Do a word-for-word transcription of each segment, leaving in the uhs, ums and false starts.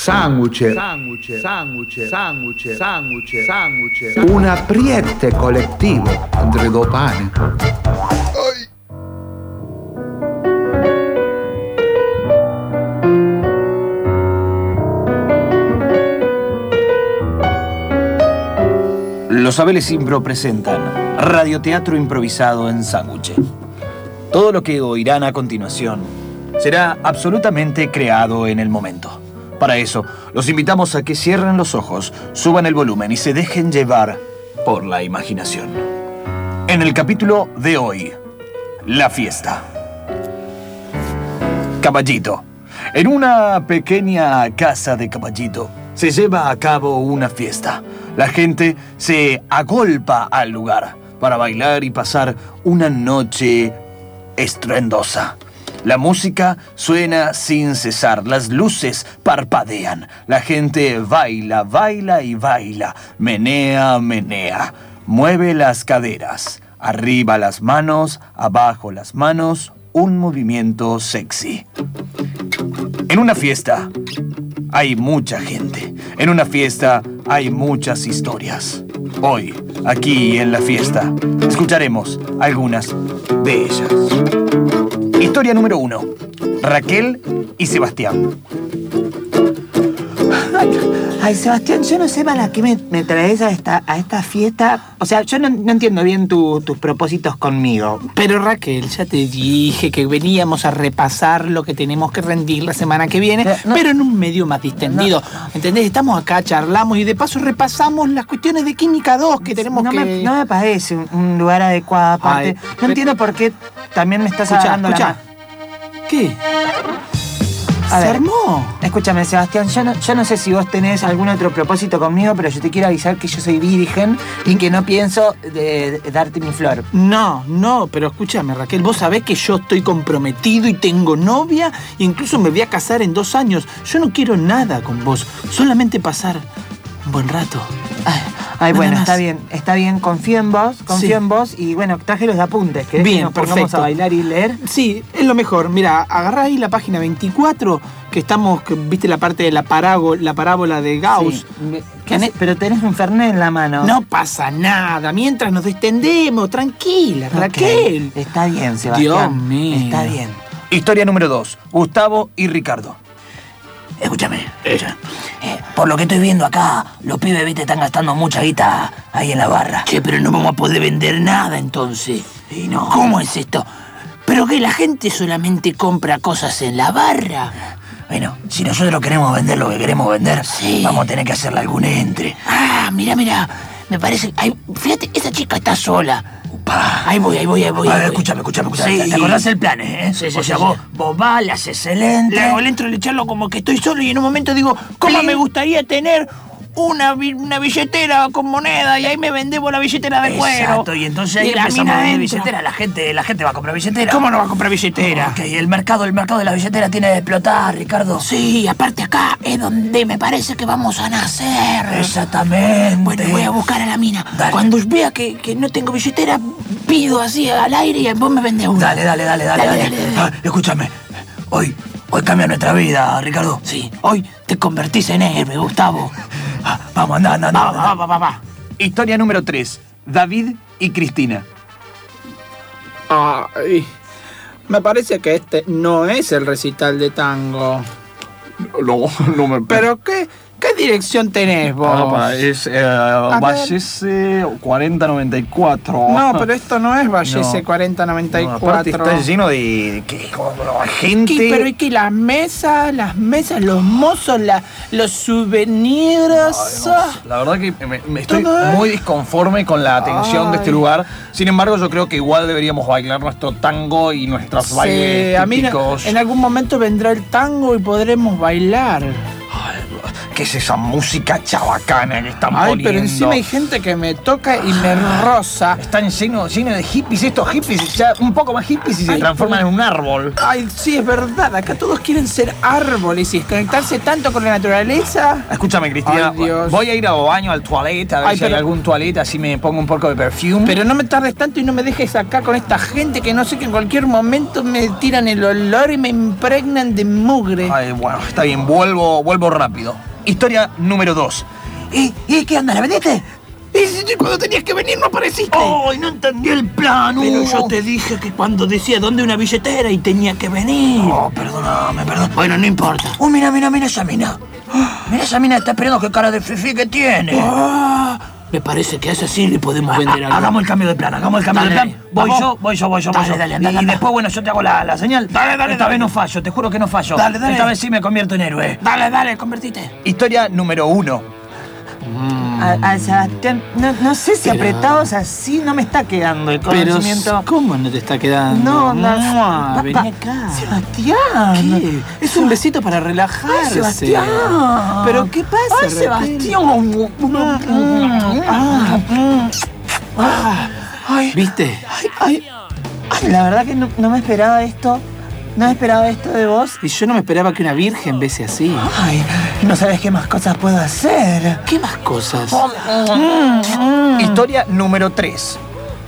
Sanguce, sanguce, sanguce, sanguce, sanguce, sanguce. Un apriete collettivo entre due pane. Los Abeles Impro presentan radioteatro improvisado en sándwich. Todo lo que oirán a continuación será absolutamente creado en el momento. Para eso, los invitamos a que cierren los ojos, suban el volumen y se dejen llevar por la imaginación. En el capítulo de hoy, la fiesta. Caballito. En una pequeña casa de Caballito se lleva a cabo una fiesta. La gente se agolpa al lugar para bailar y pasar una noche estruendosa. La música suena sin cesar, las luces parpadean, la gente baila, baila y baila, menea, menea, mueve las caderas, arriba las manos, abajo las manos, un movimiento sexy. En una fiesta hay mucha gente, en una fiesta hay muchas historias. Hoy, aquí en la fiesta, escucharemos algunas de ellas. Historia número uno. Raquel y Sebastián. Ay, ay, Sebastián, yo no sé para qué me, me traes a esta, a esta fiesta. O sea, yo no, no entiendo bien tu, tus propósitos conmigo. Pero Raquel, ya te dije que veníamos a repasar lo que tenemos que rendir la semana que viene, pero, no, pero en un medio más distendido. No, no. ¿Entendés? Estamos acá, charlamos y de paso repasamos las cuestiones de Química dos que tenemos no que... Me, no me parece un, un lugar adecuado. Aparte, ay, no pero... entiendo por qué también me estás agarrando la mano. ¿Qué? A ¿Se ver, armó? Escúchame, Sebastián, yo no, yo no sé si vos tenés algún otro propósito conmigo, pero yo te quiero avisar que yo soy virgen y que no pienso de, de darte mi flor. No, no, pero escúchame, Raquel, vos sabés que yo estoy comprometido y tengo novia e incluso me voy a casar en dos años. Yo no quiero nada con vos, solamente pasar un buen rato. Ay, ay bueno, está bien, está bien, confío en vos, confío sí. en vos y bueno, traje los apuntes. ¿Querés bien, que nos perfecto. pongamos a bailar y leer? Sí, es lo mejor. Mira, agarrá ahí la página veinticuatro, que estamos, que, viste la parte de la, parágo, la parábola de Gauss. Sí. Tenés, pero tenés un Fernet en la mano. No pasa nada, mientras nos distendemos, tranquila, okay. Raquel. Está bien, Sebastián. Dios mío. Está bien. Historia número dos. Gustavo y Ricardo. Escúchame, ella. Eh, por lo que estoy viendo acá, los pibes, viste, están gastando mucha guita ahí en la barra. Che, pero no vamos a poder vender nada entonces. Y no. ¿Cómo es esto? ¿Pero que la gente solamente compra cosas en la barra? Bueno, si nosotros queremos vender lo que queremos vender, sí. vamos a tener que hacerle algún entre. Ah, mira, mira. Me parece... Ay, fíjate, esa chica está sola. Upa. Ahí voy, ahí voy, ahí voy. A ahí ver, voy. escúchame, escúchame, escúchame. Sí. ¿Te acordás el plan, eh? Sí, sí, o sea, sí, vos, sí. vos vas, le haces el entre. Le hago el entre, le charlo como que estoy solo y en un momento digo, ¿cómo me gustaría tener una, una billetera con moneda? Y ahí me vendemos la billetera de cuero. Exacto, y entonces ahí y empezamos a vender billetera. La gente, la gente va a comprar billetera. ¿Cómo no va a comprar billetera? Ok, el mercado, el mercado de la billetera tiene que explotar, Ricardo. Sí, aparte acá es donde me parece que vamos a nacer. Exactamente. Bueno, voy a buscar a la mina. Dale. Cuando vea que, que no tengo billetera, pido así al aire y vos me vendés una. Dale, dale, dale, dale, dale. dale, dale. Ah, escúchame, hoy, hoy cambia nuestra vida, Ricardo. Sí, hoy te convertís en héroe, Gustavo. Ah, vamos, anda, anda, anda. Va, va, va, va, va. Historia número tres. David y Cristina. Ay, me parece que este no es el recital de tango. No, no me... ¿Pero qué, qué dirección tenés vos? Ah, es eh, Vallese cuarenta noventa y cuatro. No, pero esto no es Vallese no. cuarenta noventa y cuatro. No, aparte está lleno de... ¿Qué? Gente... ¿Qué? Pero es que las mesas, las mesas, los mozos, la, los souvenirs... Ay, no, la verdad que me, me estoy muy disconforme con la atención Ay. de este lugar. Sin embargo, yo creo que igual deberíamos bailar nuestro tango y nuestros sí, bailes a mí típicos. En algún momento vendrá el tango y podremos bailar. Ay, ¿Qué es esa música chabacana que están Ay, poniendo? pero encima hay gente que me toca y me roza. Están llenos lleno de hippies. Estos hippies, ya un poco más hippies y se Ay, transforman pero- en un árbol. Ay, sí, es verdad. Acá todos quieren ser árboles y desconectarse tanto con la naturaleza. Escúchame, Cristina. Ay, Dios. Voy a ir al baño, al toilette, a ver Ay, si hay pero- algún toilette, así me pongo un poco de perfume. Pero no me tardes tanto y no me dejes acá con esta gente que no sé que en cualquier momento me tiran el olor y me impregnan de mugre. Ay, bueno, está bien, vuelvo, vuelvo rápido. Historia número dos. ¿Y, ¿Y qué onda? ¿La vendiste? Y si- si cuando tenías que venir no apareciste. ¡Ay, no entendí el plan! Pero uh. yo te dije que cuando decía dónde una billetera y tenía que venir. Oh, perdóname, perdón. Bueno, no importa. Oh, mira, mira, mira esa mina. Mira esa mina, está esperando qué cara de fifí que tiene. Ah, me parece que a esa sí le podemos vender algo. Hagamos el cambio de plan, hagamos el cambio Dale, de plan. dale. Voy Vamos. yo, voy yo, voy yo, voy Dale, yo. dale, anda, y, y anda. después, bueno, yo te hago la, la señal. Dale, dale, Esta dale. vez no fallo, te juro que no fallo. Dale, dale. Esta vez sí me convierto en héroe. Dale, dale, convertite. Historia número uno. A, a Sebastián, no, no sé si apretados así no me está quedando el Pero, conocimiento. ¿cómo no te está quedando? No, no. Mua, Pa- vení pa- acá. Sebastián. ¿Qué? Es un besito para relajarse. Ay, Sebastián. ¿Pero qué pasa, Ay, Raquel? Sebastián. Ah, mm. Ah, Ay, ¿viste? ay, ay. Ay, la verdad que no, no me esperaba esto. No me esperaba esto de vos. Y yo no me esperaba que una virgen bese así. Ay, no sabes qué más cosas puedo hacer. ¿Qué más cosas? Historia número tres.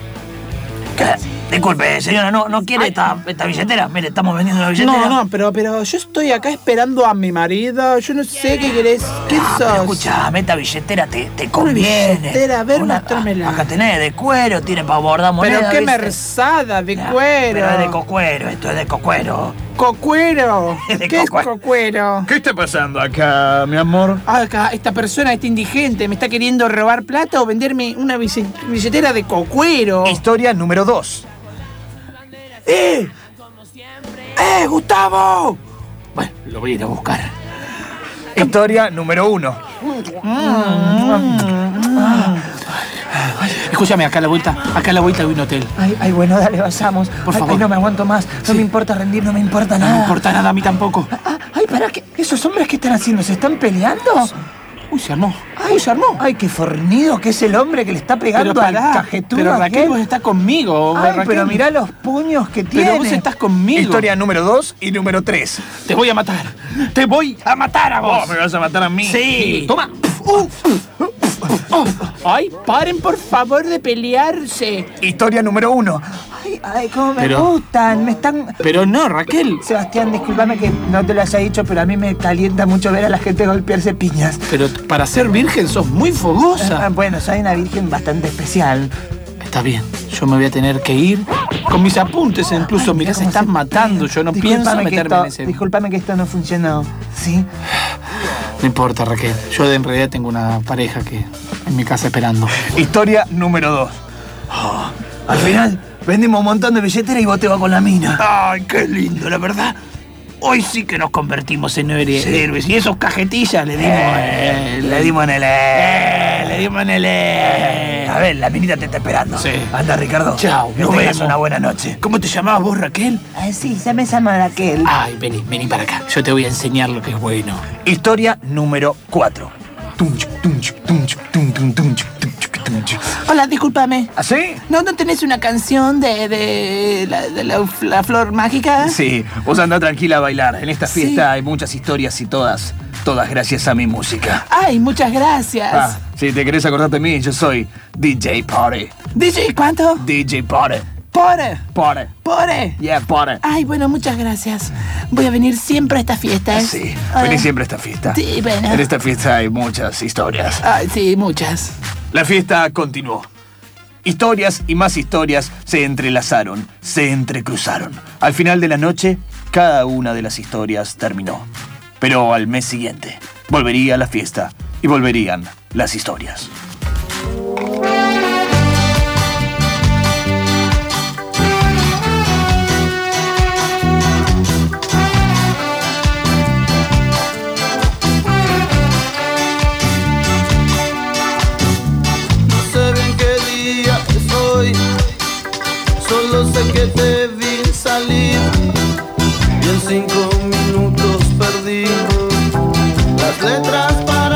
¿Qué? Disculpe, señora, ¿no, no quiere esta, esta billetera? Mire, estamos vendiendo una billetera. No, no, pero, pero yo estoy acá esperando a mi marido. Yo no sé qué querés. ¿Qué Ah, pero sos? escuchame, esta billetera te, te conviene. billetera, a ver, Una- mostrámela. Acá tenés de cuero, tiene para bordar moneda. Pero qué ¿viste? merzada de Ah, cuero. Pero es de cocuero, esto es de cocuero. Cocuero. Es de ¿Qué es cocuero. cocuero? ¿Qué está pasando acá, mi amor? Acá, esta persona, este indigente, me está queriendo robar plata o venderme una bille- billetera de cocuero. Historia número dos. ¡Eh! ¡Eh, Gustavo! Bueno, lo voy a ir a buscar. Historia número uno. Escúchame, acá a la vuelta, acá a la vuelta hay un hotel. Ay, ay, bueno, dale, vayamos. Por Ay, favor. ay, no me aguanto más. No Sí. me importa rendir, no me importa No nada. me importa nada a mí tampoco. Ah, ay, ¿para qué? ¿Esos hombres qué están haciendo? ¿Se están peleando? Uy, se armó. Ay, Uy, se armó. Ay, qué fornido que es el hombre que le está pegando Pero al pará, cajetudo pero Raquel, aquel. vos estás conmigo. Ay, Raquel. pero mirá los puños que tiene. Pero vos estás conmigo. Historia número dos y número tres. Te voy a matar. Te voy a matar a vos. Oh, me vas a matar a mí. Sí. Toma. Oh. Ay, paren por favor de pelearse. Historia número uno. Ay, ay, cómo me Pero- gustan. Me están... Pero no, Raquel. Sebastián, discúlpame que no te lo haya dicho, pero a mí me calienta mucho ver a la gente golpearse piñas. Pero para ser virgen sos muy Ah, fogosa. bueno, soy una virgen bastante especial. Está bien, yo me voy a tener que ir con mis apuntes incluso. Ay, Mirá, se cómo están se matando. pega. Yo no Discúlpame pienso que meterme esto- en ese... Discúlpame que esto no funcionó. ¿Sí? No importa, Raquel. Yo en realidad tengo una pareja que en mi casa esperando. Historia número dos. Al final, vendimos un montón de billeteras y vos te vas con la mina. Ay, qué lindo, la verdad. Hoy sí que nos convertimos en héroe- héroes. Y esos cajetillas le dimos... eh, Le dimos en el... eh, le dimos en el... eh. A ver, la minita te está esperando. Sí. Anda, Ricardo. Chao, Que nos tengas vemos. una buena noche. ¿Cómo te llamabas vos, Raquel? Ay, sí, se me llama Raquel. Ay, vení, vení para acá. Yo te voy a enseñar lo que es bueno. Historia número cuatro. Hola, discúlpame. ¿Así? ¿No, no tenés una canción de, de, la, de la, la flor mágica? Sí, vos andá tranquila a bailar. En esta Sí. fiesta hay muchas historias y todas, todas gracias a mi música. Ay, muchas gracias. Ah, si te querés acordar de mí, yo soy D J Party. D J, ¿cuánto? D J Party. Pore. Party. Pore. Yeah, Party. Ay, bueno, muchas gracias. Voy a venir siempre a estas fiestas. Sí, Ah, vení siempre a esta fiesta. Sí, bueno. En esta fiesta hay muchas historias. Ay, sí, muchas. La fiesta continuó. Historias y más historias se entrelazaron, se entrecruzaron. Al final de la noche, cada una de las historias terminó. Pero al mes siguiente, volvería la fiesta y volverían las historias. No sé bien qué día es hoy, solo sé que te vi salir y en cinco minutos perdí las letras para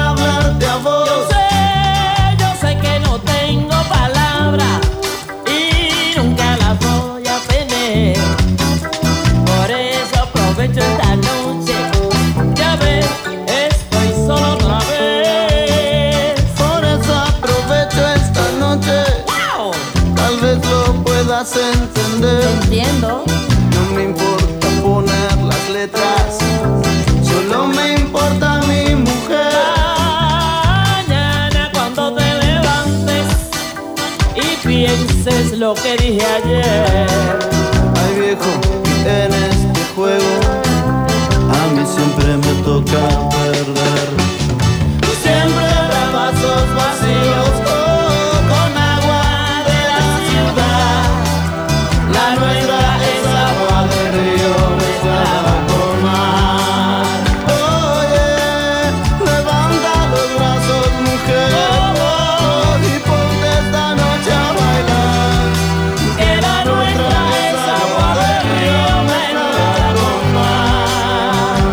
puedas entender. Entiendo. No me importa poner las letras, solo me importa mi mujer. Mañana cuando te levantes y pienses lo que dije ayer. Ay viejo, en este juego a mí siempre me toca perder. Siempre habrá vasos vacíos oh, con agua de la ciudad. La nuestra es agua de río mezclada con mar. Oye, levanta los brazos, mujer, oh, y ponte esta noche a bailar. Que la nuestra es agua de río mezclada con mar.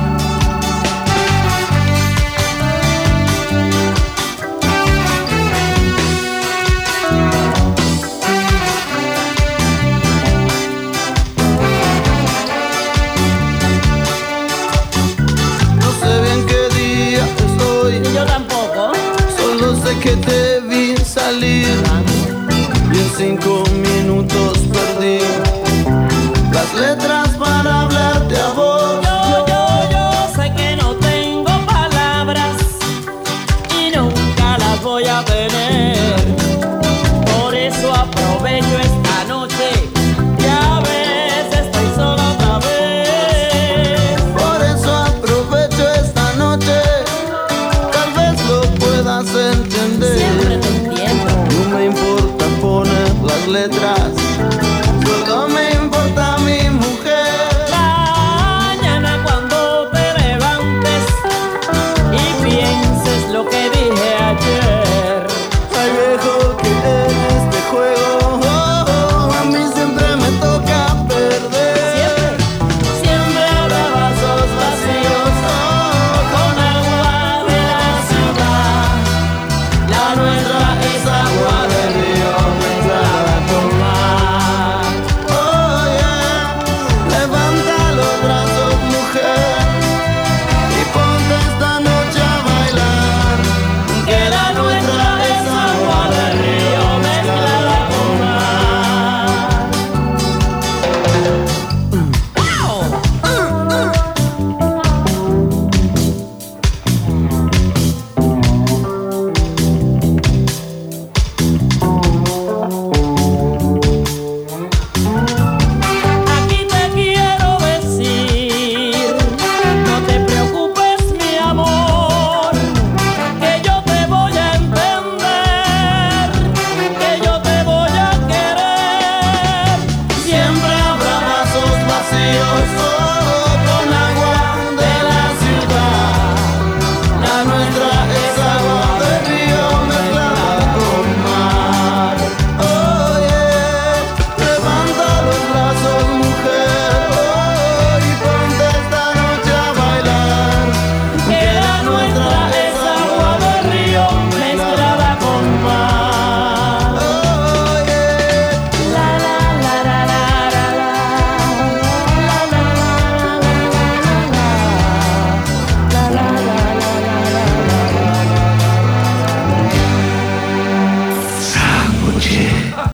No sé bien qué día estoy, Yo tampoco. solo sé que te vi salir y en cinco minutos perdí las letras para hablarte a vos. Yo, yo, yo sé que no tengo palabras y nunca las voy a tener. Por eso aprovecho esta noche que a veces estoy sola otra vez. Por eso aprovecho esta noche, tal vez lo puedas entender. Siempre te entiendo. No me importa poner las letras,